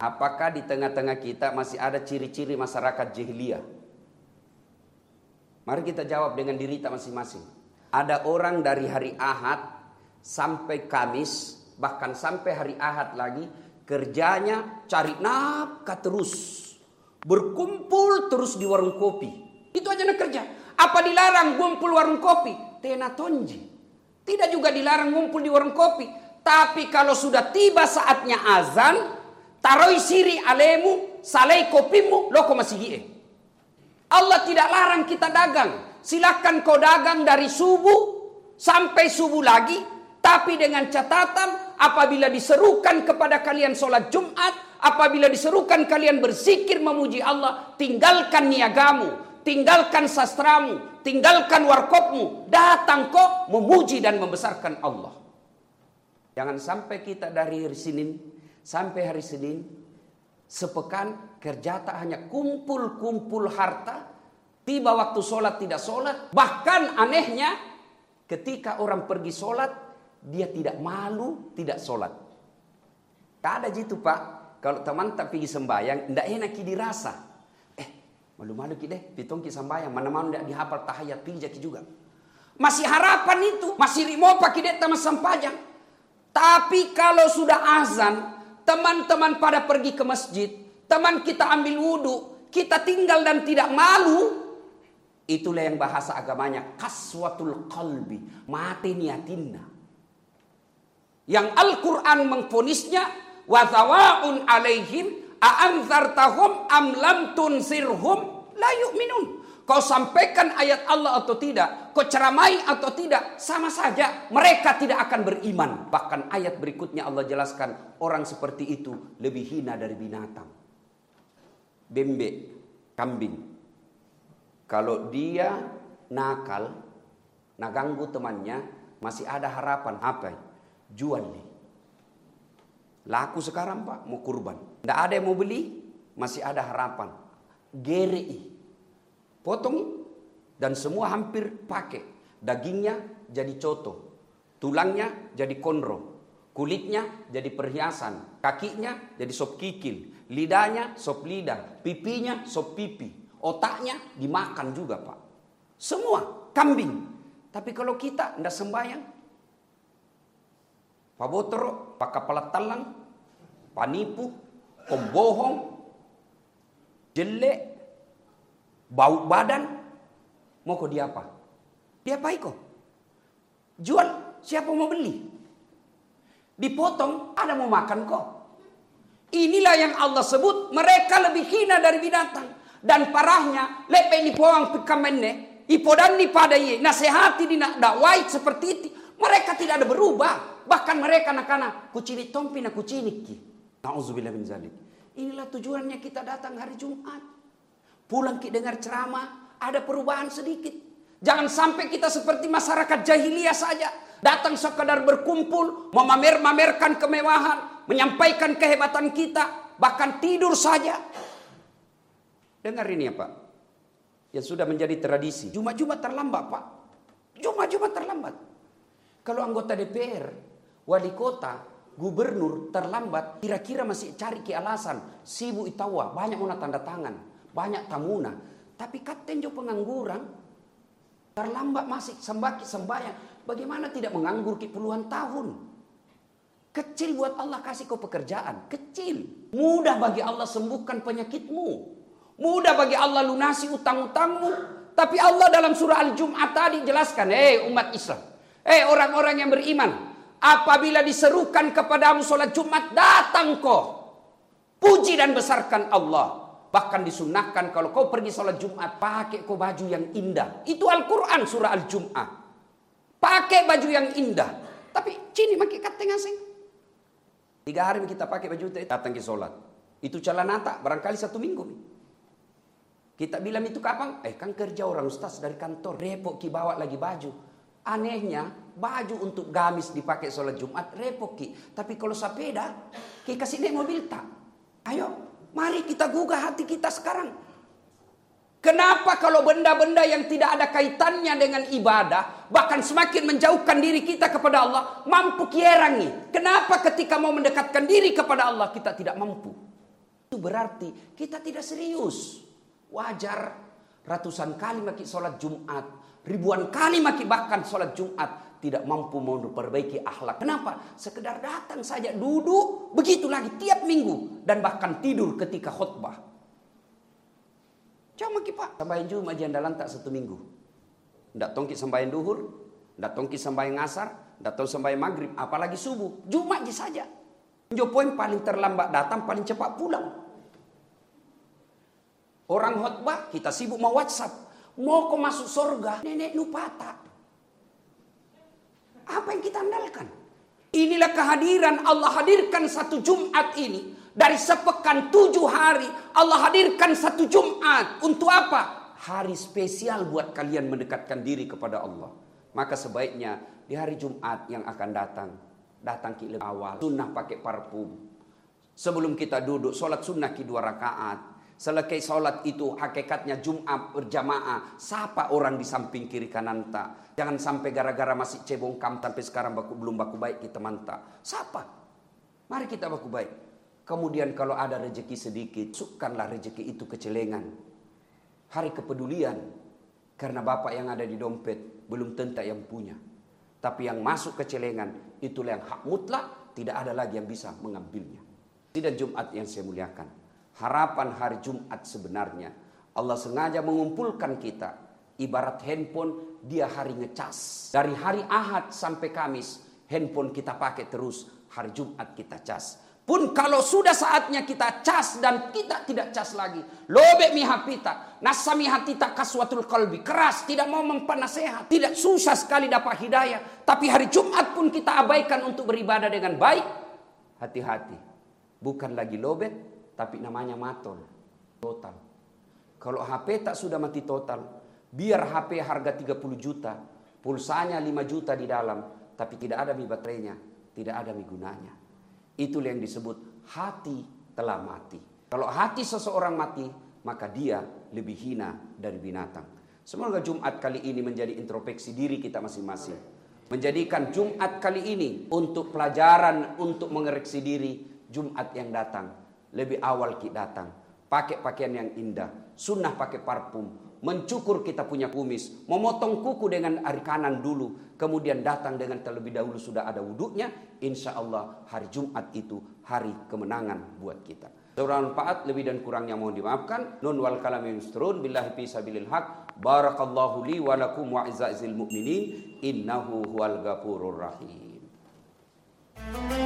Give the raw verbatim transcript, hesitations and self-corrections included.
Apakah di tengah-tengah kita masih ada ciri-ciri masyarakat jahiliyah? Mari kita jawab dengan diri kita masing-masing. Ada orang dari hari Ahad sampai Kamis, bahkan sampai hari Ahad lagi, kerjanya cari nafkah terus. Berkumpul terus di warung kopi. Itu aja nak kerja. Apa dilarang ngumpul warung kopi? Tena tonji. Tidak juga dilarang ngumpul di warung kopi. Tapi kalau sudah tiba saatnya azan, taroi siri alemu, salai kopimu, loko masih gie. Allah tidak larang kita dagang. Silakan kau dagang dari subuh sampai subuh lagi. Tapi dengan catatan, apabila diserukan kepada kalian sholat Jumat, apabila diserukan kalian berzikir memuji Allah, tinggalkan niagamu, tinggalkan sastramu, tinggalkan warkopmu. Datang kau memuji dan membesarkan Allah. Jangan sampai kita dari hari Senin sampai hari Senin, sepekan kerja tak hanya kumpul-kumpul harta, tiba waktu sholat tidak sholat. Bahkan anehnya, ketika orang pergi sholat, dia tidak malu, tidak sholat. Tak ada gitu Pak. Kalau teman tak pergi sembahyang, tidak enak dirasa. Eh, malu-malu kita deh, pitong ki sembahyang, mana-mana tidak dihafal tahiyat, pilih jaki juga. Masih harapan itu, masih rimo pak kita sama sempajang. Tapi kalau sudah azan, teman-teman pada pergi ke masjid, teman kita ambil wudhu, kita tinggal dan tidak malu. Itulah yang bahasa agamanya kaswatul qalbi, mati niatinna. Yang Al-Quran mengfonisnya, wa thawaun alaihim a'anzartahum am lam tunsirhum la yu'minun. Kau sampaikan ayat Allah atau tidak, kau ceramai atau tidak, sama saja mereka tidak akan beriman. Bahkan ayat berikutnya Allah jelaskan, orang seperti itu lebih hina dari binatang. Bembe, kambing, kalau dia nakal, naganggu temannya, masih ada harapan. Apa? Jual nih. Laku sekarang Pak, mau kurban. Tidak ada yang mau beli, masih ada harapan. Gerei. Potong dan semua hampir pakai. Dagingnya jadi coto, tulangnya jadi konro, kulitnya jadi perhiasan, kakinya jadi sop kikil, lidahnya sop lidah, pipinya sop pipi, otaknya dimakan juga Pak. Semua kambing. Tapi kalau kita tidak sembahyang, Pak Botoro, Pak Kepala Talang, panipu, pembohong, jelek, bau badan, mau kau dia apa? Dia apa kok? Jual, siapa mau beli? Dipotong, ada mau makan kok. Inilah yang Allah sebut, mereka lebih hina dari binatang. Dan parahnya, lepe ni poang pikamenne, ipodan ni pada ye, nasihati di nak dakwai seperti itu. Mereka tidak ada berubah. Bahkan mereka anak-anak, kucini tompi na kuciniki. Na'udzubillah min zalik. Inilah tujuannya kita datang hari Jumat. Pulang kita dengar ceramah, ada perubahan sedikit. Jangan sampai kita seperti masyarakat jahiliyah saja. Datang sekadar berkumpul, memamer-mamerkan kemewahan, menyampaikan kehebatan kita, bahkan tidur saja. Dengar ini ya Pak, yang sudah menjadi tradisi. Jumat-Jumat terlambat Pak. Jumat-Jumat terlambat. Kalau anggota D P R, wali kota, gubernur terlambat, kira-kira masih cari ke alasan. Sibuk itawa, banyak mana tanda tangan. Banyak tamuna. Tapi katen jo pengangguran. Terlambat masih sembaki sembahyang. Bagaimana tidak menganggur ke puluhan tahun? Kecil buat Allah kasih kau pekerjaan. Kecil. Mudah bagi Allah sembuhkan penyakitmu. Mudah bagi Allah lunasi utang-utangmu. Tapi Allah dalam surah Al-Jum'ah tadi jelaskan. Hei umat Islam. Hei orang-orang yang beriman. Apabila diserukan kepadamu sholat Jumat, datang kau. Puji dan besarkan Allah. Bahkan disunahkan kalau kau pergi sholat Jumat, pakai kau baju yang indah. Itu Al-Quran surah Al-Jum'ah. Pakai baju yang indah. Tapi cini pakai kateng asing. Tiga hari kita pakai baju itu, datang ke sholat. Itu celana tak, barangkali satu minggu. Kita bilang itu kapan? Eh kan kerja orang ustaz dari kantor. Repot ki bawa lagi baju. Anehnya, baju untuk gamis dipakai sholat Jumat, repot ki. Tapi kalau sepeda, ki kasih naik mobil tak. Ayo. Mari kita gugah hati kita sekarang. Kenapa kalau benda-benda yang tidak ada kaitannya dengan ibadah, bahkan semakin menjauhkan diri kita kepada Allah, mampu kierangi? Kenapa ketika mau mendekatkan diri kepada Allah kita tidak mampu? Itu berarti kita tidak serius. Wajar ratusan kali maki sholat Jumat, ribuan kali maki bahkan sholat Jumat, tidak mampu memperbaiki akhlak. Kenapa? Sekedar datang saja, duduk, begitu lagi tiap minggu, dan bahkan tidur ketika khutbah. Coba maki pak, sambahin Jumat jandalan tak satu minggu. Ndak tongki sambahin duhur, ndak tongki sambahin ngasar, ndak tongki sambahin maghrib, apalagi subuh. Jumat saja. Jo poin paling terlambat datang, paling cepat pulang. Orang khutbah, kita sibuk mau WhatsApp. Mau kau masuk surga, nenek lupa tak. Apa yang kita andalkan? Inilah kehadiran Allah hadirkan satu Jumat ini. Dari sepekan tujuh hari, Allah hadirkan satu Jumat. Untuk apa? Hari spesial buat kalian mendekatkan diri kepada Allah. Maka sebaiknya di hari Jumat yang akan datang, datang ki lebih awal. Sunnah pakai parfum. Sebelum kita duduk, sholat sunnah ki dua rakaat. Selesai sholat itu hakikatnya Jumat berjamaah. Sapa orang di samping kiri kanan tak. Jangan sampai gara-gara masih cebongkam sampai sekarang baku, belum baku baik kita mantap. Sapa? Mari kita baku baik. Kemudian kalau ada rezeki sedikit, masukkanlah rezeki itu ke celengan. Hari kepedulian. Karena bapak yang ada di dompet belum tentu yang punya. Tapi yang masuk ke celengan, itulah yang hak mutlak, tidak ada lagi yang bisa mengambilnya. Dan Jumat yang saya muliakan, harapan hari Jumat sebenarnya, Allah sengaja mengumpulkan kita, ibarat handphone, dia hari ngecas. Dari hari Ahad sampai Kamis, handphone kita pakai terus, hari Jumat kita cas. Pun kalau sudah saatnya kita cas dan kita tidak cas lagi, lobek mihapita, nasami hatita kaswatul qalbi, keras, tidak mau mempenasehat, tidak susah sekali dapat hidayah. Tapi hari Jumat pun kita abaikan untuk beribadah dengan baik. Hati-hati, bukan lagi lobet, tapi namanya matol, total. Kalau H P tak sudah mati total, biar H P harga tiga puluh juta, pulsanya lima juta di dalam, tapi tidak ada mi baterainya, tidak ada mi gunanya. Itulah yang disebut hati telah mati. Kalau hati seseorang mati, maka dia lebih hina dari binatang. Semoga Jumat kali ini menjadi introspeksi diri kita masing-masing. Menjadikan Jumat kali ini untuk pelajaran, untuk mengoreksi diri. Jumat yang datang, lebih awal kita datang. Pakai pakaian yang indah, sunnah pakai parfum. Mencukur kita punya kumis, memotong kuku dengan hari kanan dulu, kemudian datang dengan terlebih dahulu sudah ada wuduknya. Insya Allah hari Jumat itu hari kemenangan buat kita. Saudara manfaat, lebih dan kurangnya mohon dimaafkan. Nun wal kalam yusturun billahi fi sabilil haq. Barakallahu li wa lakum wa izza'il mu'minin. Innahu huwal ghafurur rahim.